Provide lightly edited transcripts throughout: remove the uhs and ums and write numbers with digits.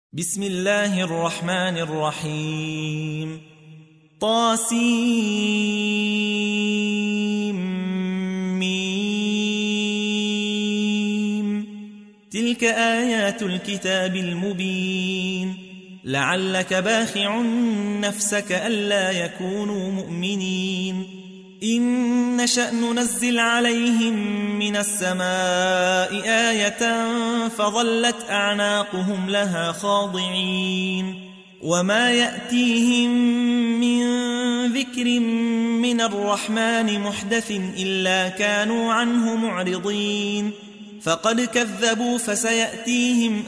بسم الله الرحمن الرحيم طاسيم تلك آيات الكتاب المبين لعلك باخع نفسك ألا يكونوا مؤمنين إن نشأ ننزل عليهم من السماء آية فظلت أعناقهم لها خاضعين وما يأتيهم من ذكر من الرحمن محدث إلا كانوا عنه معرضين فقد كذبوا فسيأتيهم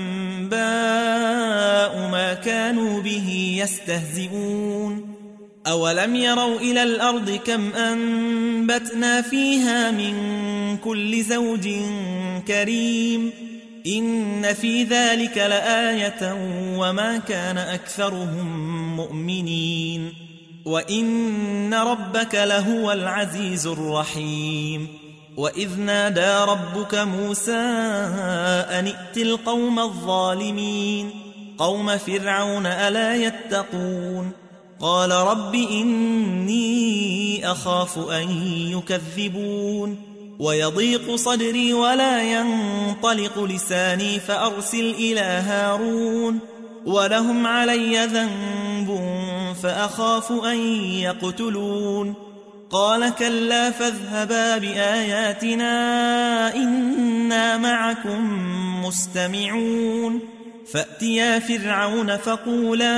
أنباء ما كانوا به يستهزئون أولم يروا إلى الأرض كم أنبتنا فيها من كل زوج كريم إن في ذلك لآية وما كان أكثرهم مؤمنين وإن ربك لهو العزيز الرحيم وإذ نادى ربك موسى أن ائت القوم الظالمين قوم فرعون ألا يتقون قال رب إني أخاف أن يكذبون ويضيق صدري ولا ينطلق لساني فأرسل إلى هارون ولهم علي ذنب فأخاف أن يقتلون قال كلا فاذهبا بآياتنا إنا معكم مستمعون فأتيا فرعون فقولا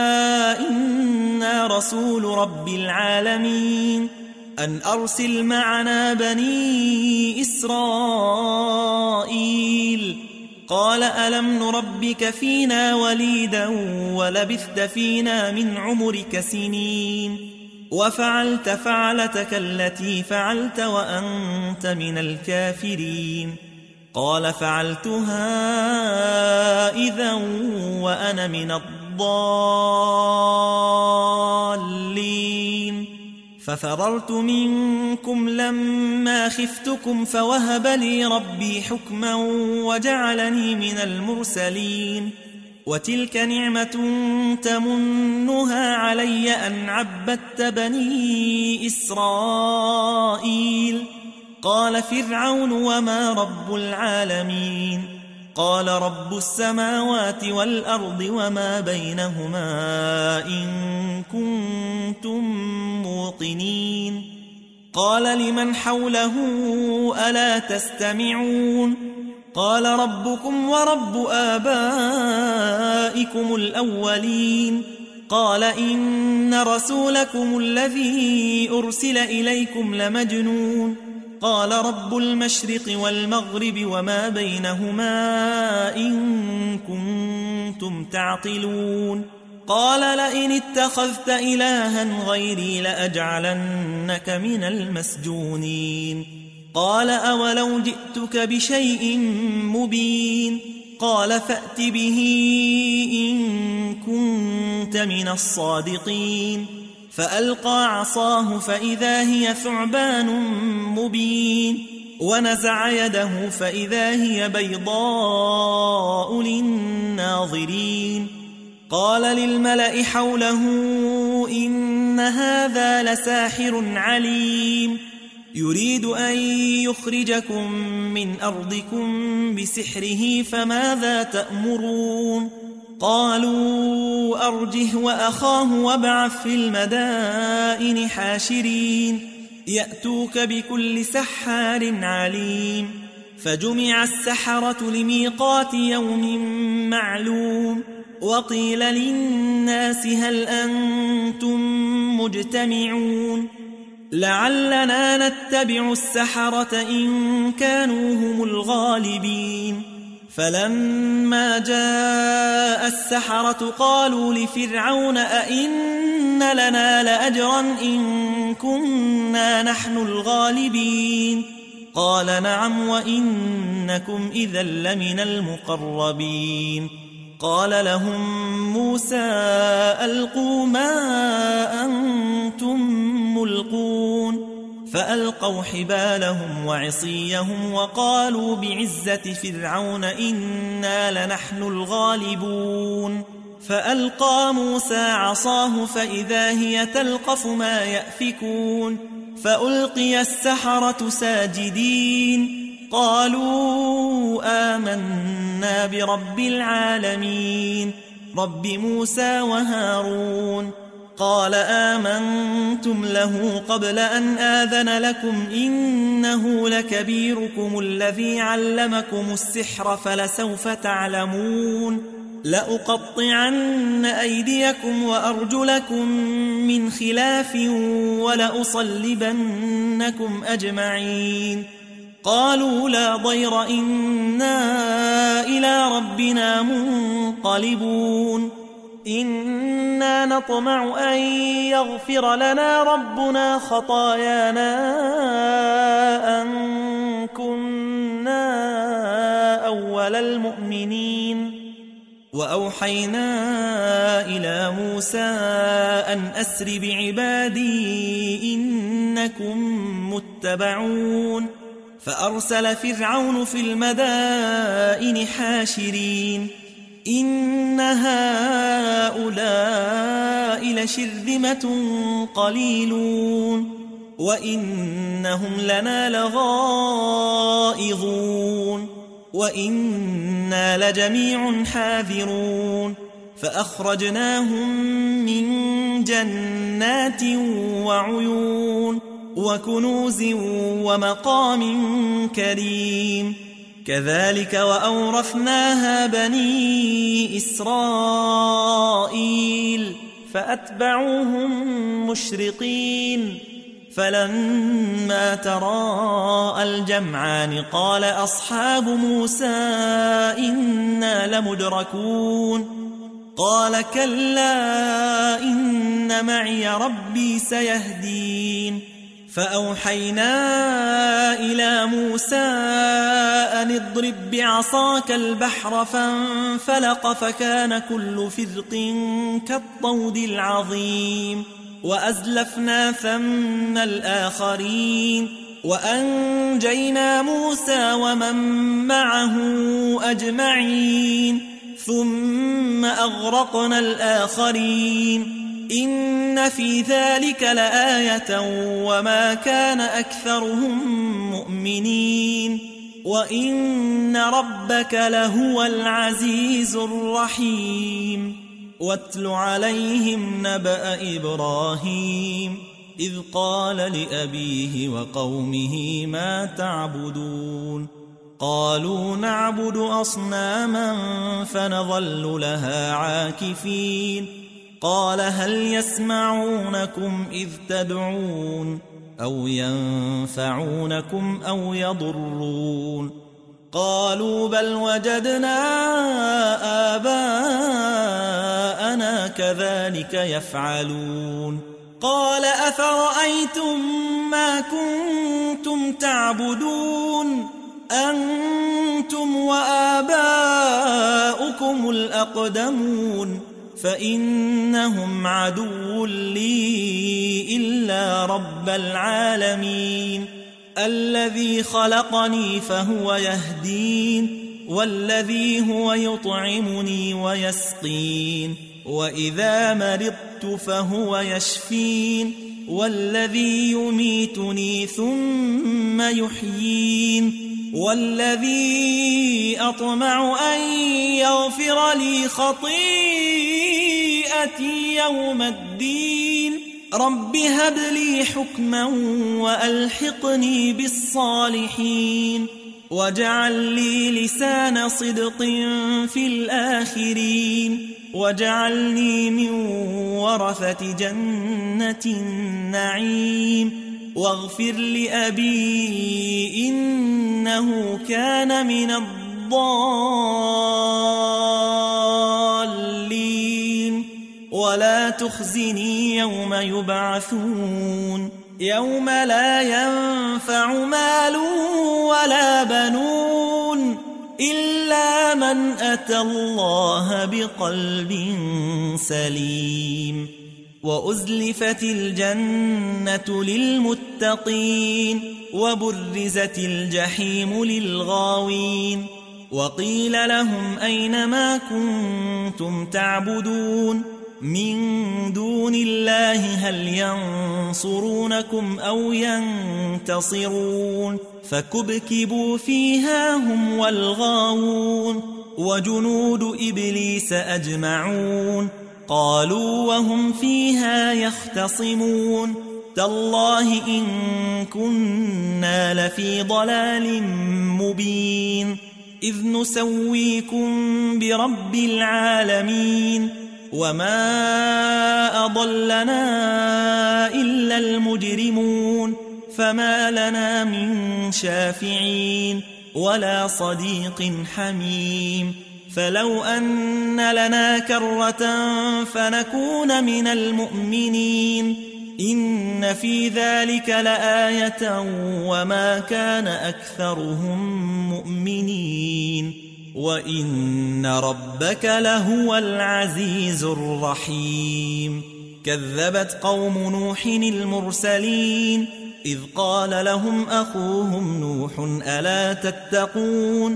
إنا رسول رب العالمين أن أرسل معنا بني إسرائيل قال ألم نربك فينا وليدا ولبثت فينا من عمرك سنين وفعلت فعلتك التي فعلت وأنت من الكافرين قال فعلتها إذا وأنا من الضالين ففررت منكم لما خفتكم فوهب لي ربي حكما وجعلني من المرسلين وتلك نعمة تمنها علي أن عبدت بني إسرائيل قال فرعون وما رب العالمين قال رب السماوات والأرض وما بينهما إن كنتم موقنين قال لمن حوله ألا تستمعون قال ربكم ورب آبائكم الأولين قال إن رسولكم الذي أرسل إليكم لمجنون قال رب المشرق والمغرب وما بينهما إن كنتم تعقلون قال لئن اتخذت إلها غيري لأجعلنك من المسجونين قال أولو جئتك بشيء مبين قال فأت به إن كنت من الصادقين فألقى عصاه فإذا هي ثعبان مبين ونزع يده فإذا هي بيضاء للناظرين قال للملأ حوله إن هذا لساحر عليم يريد أن يخرجكم من أرضكم بسحره فماذا تأمرون قالوا أرجه وأخاه وابعث في المدائن حاشرين يأتوك بكل سحار عليم فجمع السحرة لميقات يوم معلوم وقيل للناس هل أنتم مجتمعون لعلنا نتبع السحرة إن كانوا هم الغالبين فلما جاء السحرة قالوا لفرعون أئن لنا لأجرا إن كنا نحن الغالبين قال نعم وإنكم إذا لمن المقربين قال لهم موسى ألقوا ما أنتم ملقون فألقوا حبالهم وعصيهم وقالوا بعزة فرعون إنا لنحن الغالبون فألقى موسى عصاه فإذا هي تلقف ما يأفكون فألقي السحرة ساجدين قالوا آمنا برب العالمين رب موسى وهارون قال آمنتم له قبل أن آذن لكم إنه لكبيركم الذي علمكم السحر فلسوف تعلمون لأقطعن أيديكم وأرجلكم من خلاف ولأصلبنكم أجمعين قالوا لا ضير إنا إلى ربنا منقلبون إنا نطمع أن يغفر لنا ربنا خطايانا أن كنا أول المؤمنين وأوحينا إلى موسى أن أسر بعبادي إنكم متبعون فأرسل فرعون في المدائن حاشرين إن هؤلاء لشرذمة قليلون وإنهم لنا لغائظون وإنا لجميع حاذرون فأخرجناهم من جنات وعيون وكنوز ومقام كريم كذلك وأورثناها بني إسرائيل فأتبعوهم مشرقين فلما تراءى الجمعان قال أصحاب موسى إنا لمدركون قال كلا إن معي ربي سيهدين فأوحينا إلى موسى أن اضرب بعصاك البحر فانفلق فكان كل فرق كالطود العظيم وأزلفنا ثم الآخرين وأنجينا موسى ومن معه أجمعين ثم أغرقنا الآخرين إن في ذلك لآية وما كان أكثرهم مؤمنين وإن ربك لهو العزيز الرحيم واتل عليهم نبأ إبراهيم إذ قال لأبيه وقومه ما تعبدون قالوا نعبد أصناما فنظل لها عاكفين قال هل يسمعونكم إذ تدعون أو ينفعونكم أو يضرون قالوا بل وجدنا آباءنا كذلك يفعلون قال أفرأيتم ما كنتم تعبدون أنتم وآباؤكم الأقدمون فإنهم عدو لي إلا رب العالمين الذي خلقني فهو يهدين والذي هو يطعمني ويسقين وإذا مرضت فهو يشفين والذي يميتني ثم يحيين والذي أطمع أن يغفر لي خطيئتي يوم الدين رب هب لي حكما وألحقني بالصالحين واجعل لي لسان صدق في الآخرين واجعلني من ورثة جنة النعيم واغفر لأبي إنه كان من الضالين ولا تخزني يوم يبعثون يوم لا ينفع مال ولا بنون إلا من أتى الله بقلب سليم وأزلفت الجنة للمتقين وبرزت الجحيم للغاوين وقيل لهم أين ما كنتم تعبدون من دون الله هل ينصرونكم أو ينتصرون فكبكبوا فيها هم والغاوون وجنود إبليس أجمعون قالوا وهم فيها يختصمون تالله إن كنا لفي ضلال مبين إذ نسويكم برب العالمين وما أضلنا إلا المجرمون فما لنا من شافعين ولا صديق حميم فلو أن لنا كرة فنكون من المؤمنين إن في ذلك لآية وما كان أكثرهم مؤمنين وإن ربك لهو العزيز الرحيم كذبت قوم نوح المرسلين إذ قال لهم أخوهم نوح ألا تتقون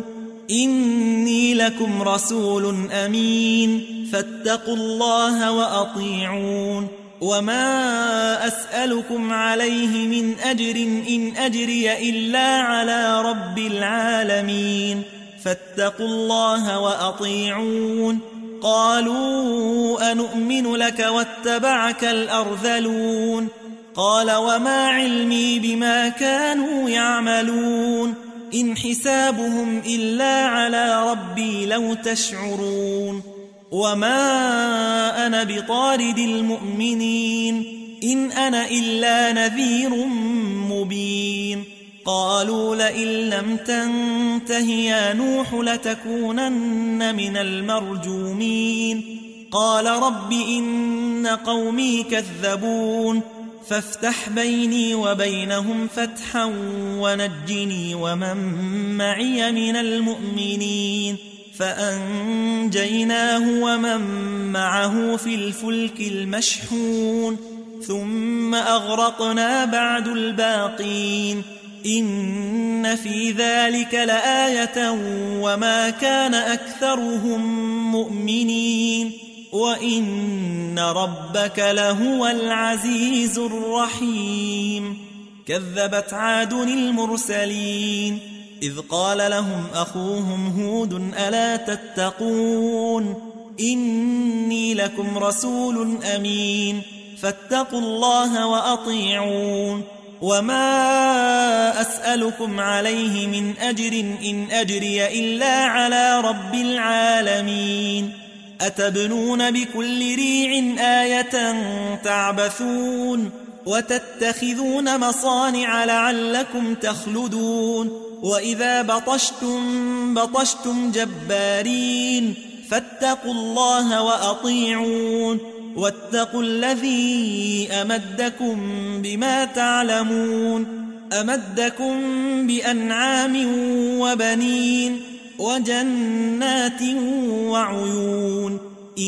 إني لكم رسول أمين فاتقوا الله وأطيعون وما أسألكم عليه من أجر إن أجري إلا على رب العالمين فاتقوا الله وأطيعون قالوا أنؤمن لك واتبعك الأرذلون قال وما علمي بما كانوا يعملون إن حسابهم إلا على ربي لو تشعرون وما أنا بطارد المؤمنين إن أنا إلا نذير مبين قالوا لئن لم تنته يا نوح لتكونن من المرجومين قال رب إن قومي كذبون فافتح بيني وبينهم فتحا ونجني ومن معي من المؤمنين فأنجيناه ومن معه في الفلك المشحون ثم أغرقنا بعد الباقين إن في ذلك لآية وما كان أكثرهم مؤمنين وإن ربك لهو العزيز الرحيم كذبت عاد المرسلين إذ قال لهم أخوهم هود ألا تتقون إني لكم رسول أمين فاتقوا الله وأطيعون وما أسألكم عليه من أجر إن أجري إلا على رب العالمين أتبنون بكل ريع آية تعبثون وتتخذون مصانع لعلكم تخلدون وإذا بطشتم جبارين فاتقوا الله وأطيعون واتقوا الذي أمدكم بما تعلمون أمدكم بأنعام وبنين وجنات وعيون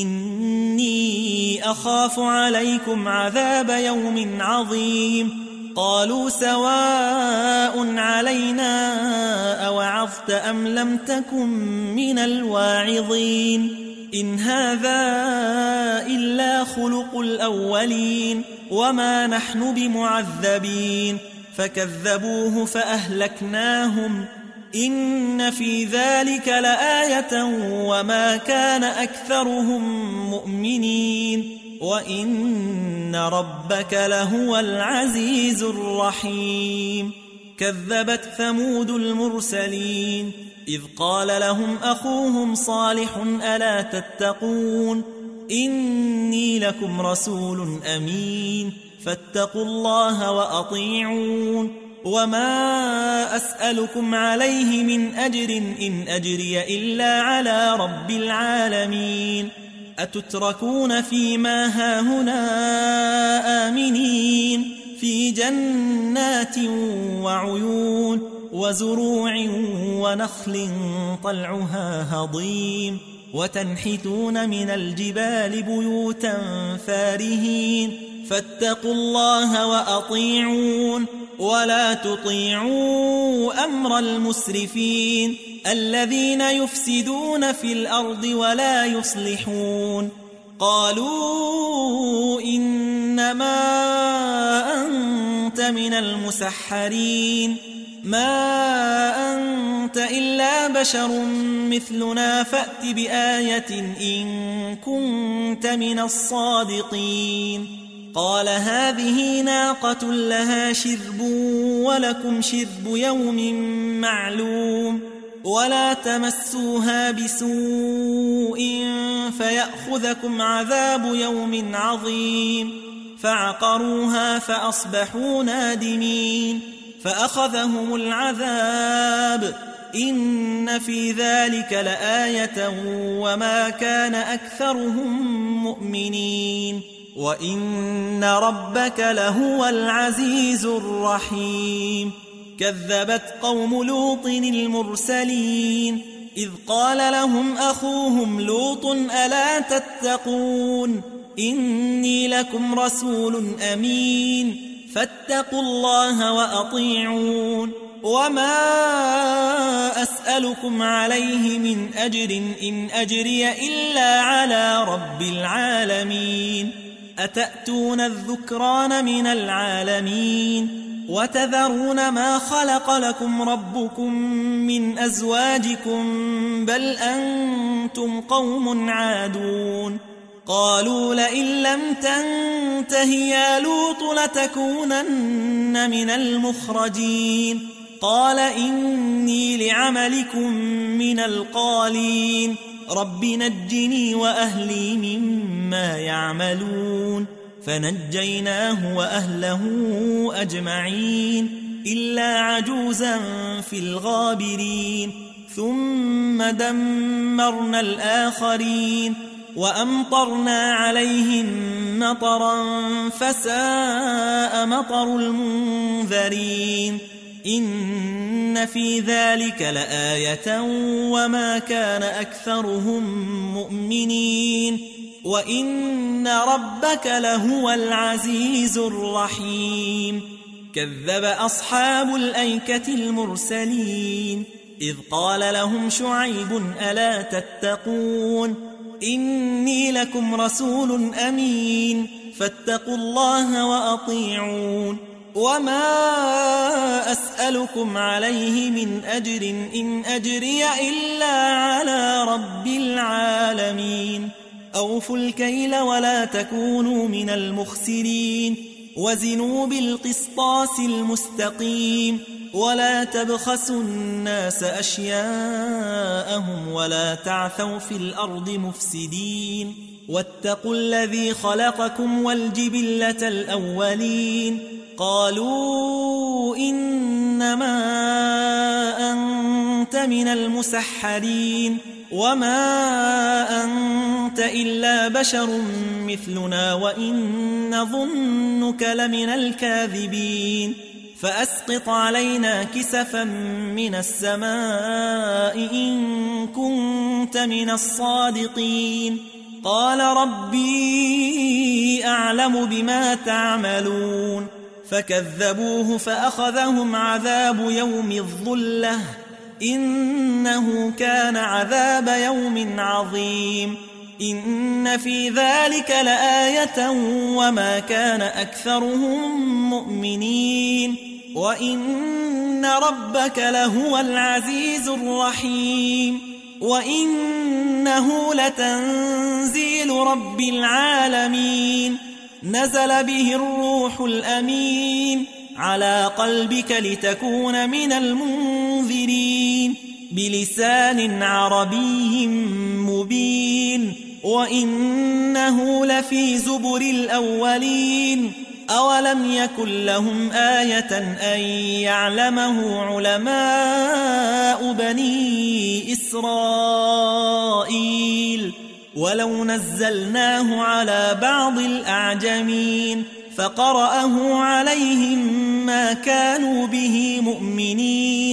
إني أخاف عليكم عذاب يوم عظيم قالوا سواء علينا أوعظت أم لم تكن من الواعظين إن هذا إلا خلق الأولين وما نحن بمعذبين فكذبوه فأهلكناهم إن في ذلك لآية وما كان أكثرهم مؤمنين وإن ربك لهو العزيز الرحيم كذبت ثمود المرسلين إذ قال لهم أخوهم صالح ألا تتقون إني لكم رسول أمين فاتقوا الله وأطيعون وما أسألكم عليه من أجر إن أجري إلا على رب العالمين أتتركون فيما هاهنا آمنين في جنات وعيون وزروع ونخل طلعها هضيم وتنحتون من الجبال بيوتا فارهين فاتقوا الله وأطيعون ولا تطيعوا أمر المسرفين الذين يفسدون في الأرض ولا يصلحون قالوا إنما أنت من المسحرين ما أنت إلا بشر مثلنا فأت بآية إن كنت من الصادقين قال هذه ناقة لها شرب ولكم شرب يوم معلوم ولا تمسوها بسوء فيأخذكم عذاب يوم عظيم فعقروها فأصبحوا نادمين فأخذهم العذاب إن في ذلك لآية وما كان أكثرهم مؤمنين وإن ربك لهو العزيز الرحيم كذبت قوم لوط المرسلين إذ قال لهم أخوهم لوط ألا تتقون إني لكم رسول أمين فاتقوا الله وأطيعون وما أسألكم عليه من أجر إن أجري إلا على رب العالمين أتأتون الذكران من العالمين وتذرون ما خلق لكم ربكم من أزواجكم بل أنتم قوم عادون قالوا لئن لم تنته يا لوط لتكونن من المخرجين قال إني لعملكم من القالين رب نجني وأهلي مما يعملون فنجيناه وأهله أجمعين إلا عجوزا في الغابرين ثم دمرنا الآخرين وأمطرنا عليهم مطرا فساء مطر المنذرين إن في ذلك لآية وما كان أكثرهم مؤمنين وإن ربك لهو العزيز الرحيم كذب أصحاب الأيكة المرسلين إذ قال لهم شعيب ألا تتقون إني لكم رسول أمين فاتقوا الله وأطيعون وما أسألكم عليه من أجر إن أجري إلا على رب العالمين أوفوا الكيل ولا تكونوا من المخسرين وزنوا بالقسطاس المستقيم ولا تبخسوا الناس أشياءهم ولا تعثوا في الأرض مفسدين واتقوا الذي خلقكم والجبلة الأولين قالوا إنما أنت من المسحرين وما أنت إلا بشر مثلنا وإن نظنك لمن الكاذبين فأسقط علينا كسفا من السماء إن كنت من الصادقين قال ربي أعلم بما تعملون فكذبوه فأخذهم عذاب يوم الظلة إنه كان عذاب يوم عظيم إن في ذلك لآية وما كان أكثرهم مؤمنين وإن ربك لهو العزيز الرحيم وإنه لتنزيل رب العالمين نزل به الروح الأمين على قلبك لتكون من المنذرين بلسان عربي مبين وإنه لفي زبر الأولين أولم يكن لهم آية أن يعلمه علماء بني إسرائيل ولو نزلناه على بعض الأعجمين فقرأه عليهم ما كانوا به مؤمنين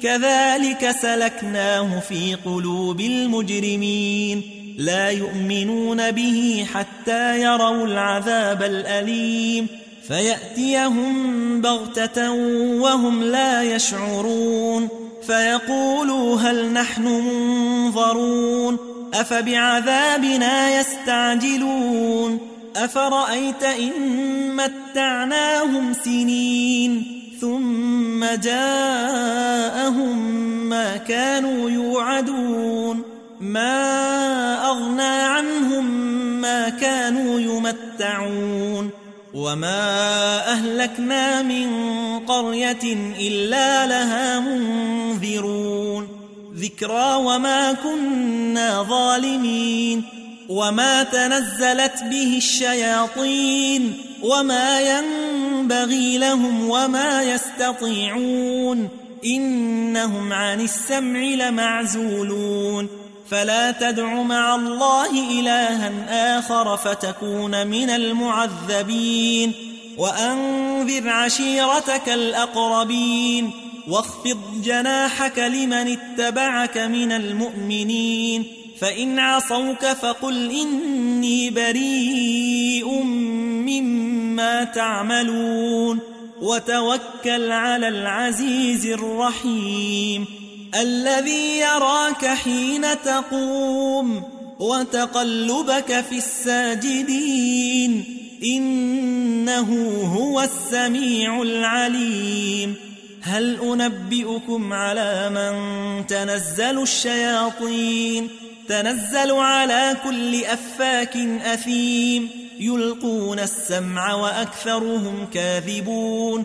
كذلك سلكناه في قلوب المجرمين لا يؤمنون به حتى يروا العذاب الأليم فيأتيهم بغتة وهم لا يشعرون فيقولوا هل نحن منظرون أفبعذابنا يستعجلون أفرأيت إن متعناهم سنين ثم جاءهم ما كانوا يوعدون ما أغنى عنهم ما كانوا يمتعون وما أهلكنا من قرية إلا لها منذرون ذكرى وما كنا ظالمين وما تنزلت به الشياطين وما ينبغي لهم وما يستطيعون إنهم عن السمع لمعزولون فلا تدع مع الله إلها آخر فتكون من المعذبين وأنذر عشيرتك الأقربين واخفض جناحك لمن اتبعك من المؤمنين فإن عصوك فقل إني بريء مما تعملون وتوكل على العزيز الرحيم الذي يراك حين تقوم وتقلبك في الساجدين إنه هو السميع العليم هل أنبئكم على من تنزل الشياطين تنزل على كل أفاك أثيم يلقون السمع وأكثرهم كاذبون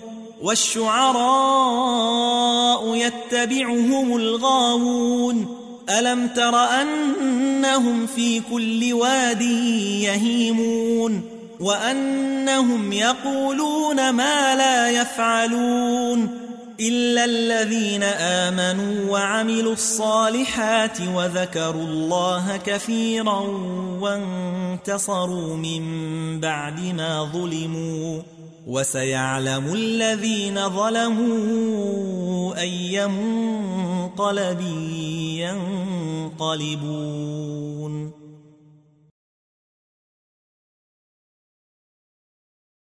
والشعراء يتبعهم الغاوون ألم تر أنهم في كل واد يهيمون وأنهم يقولون ما لا يفعلون إلا الذين آمنوا وعملوا الصالحات وذكروا الله كثيرا وانتصروا من بعد ما ظلموا وسيعلم الذين ظلموا أي منقلب ينقلبون